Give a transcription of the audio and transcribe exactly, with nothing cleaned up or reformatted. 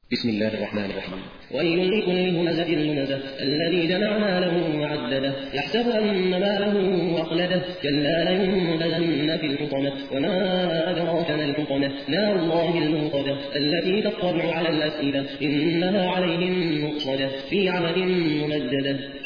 بسم الله الرحمن الرحيم. ويل لكل همزة لمزة الذي جمع ماله وعدده يحسب أن ماله أخلده كلا لينبذن في الحطمة وما أدراك ما الحطمة نار الله الموقدة التي تطلع على الأفئدة إنها عليهم مؤصدة في عمد ممددة.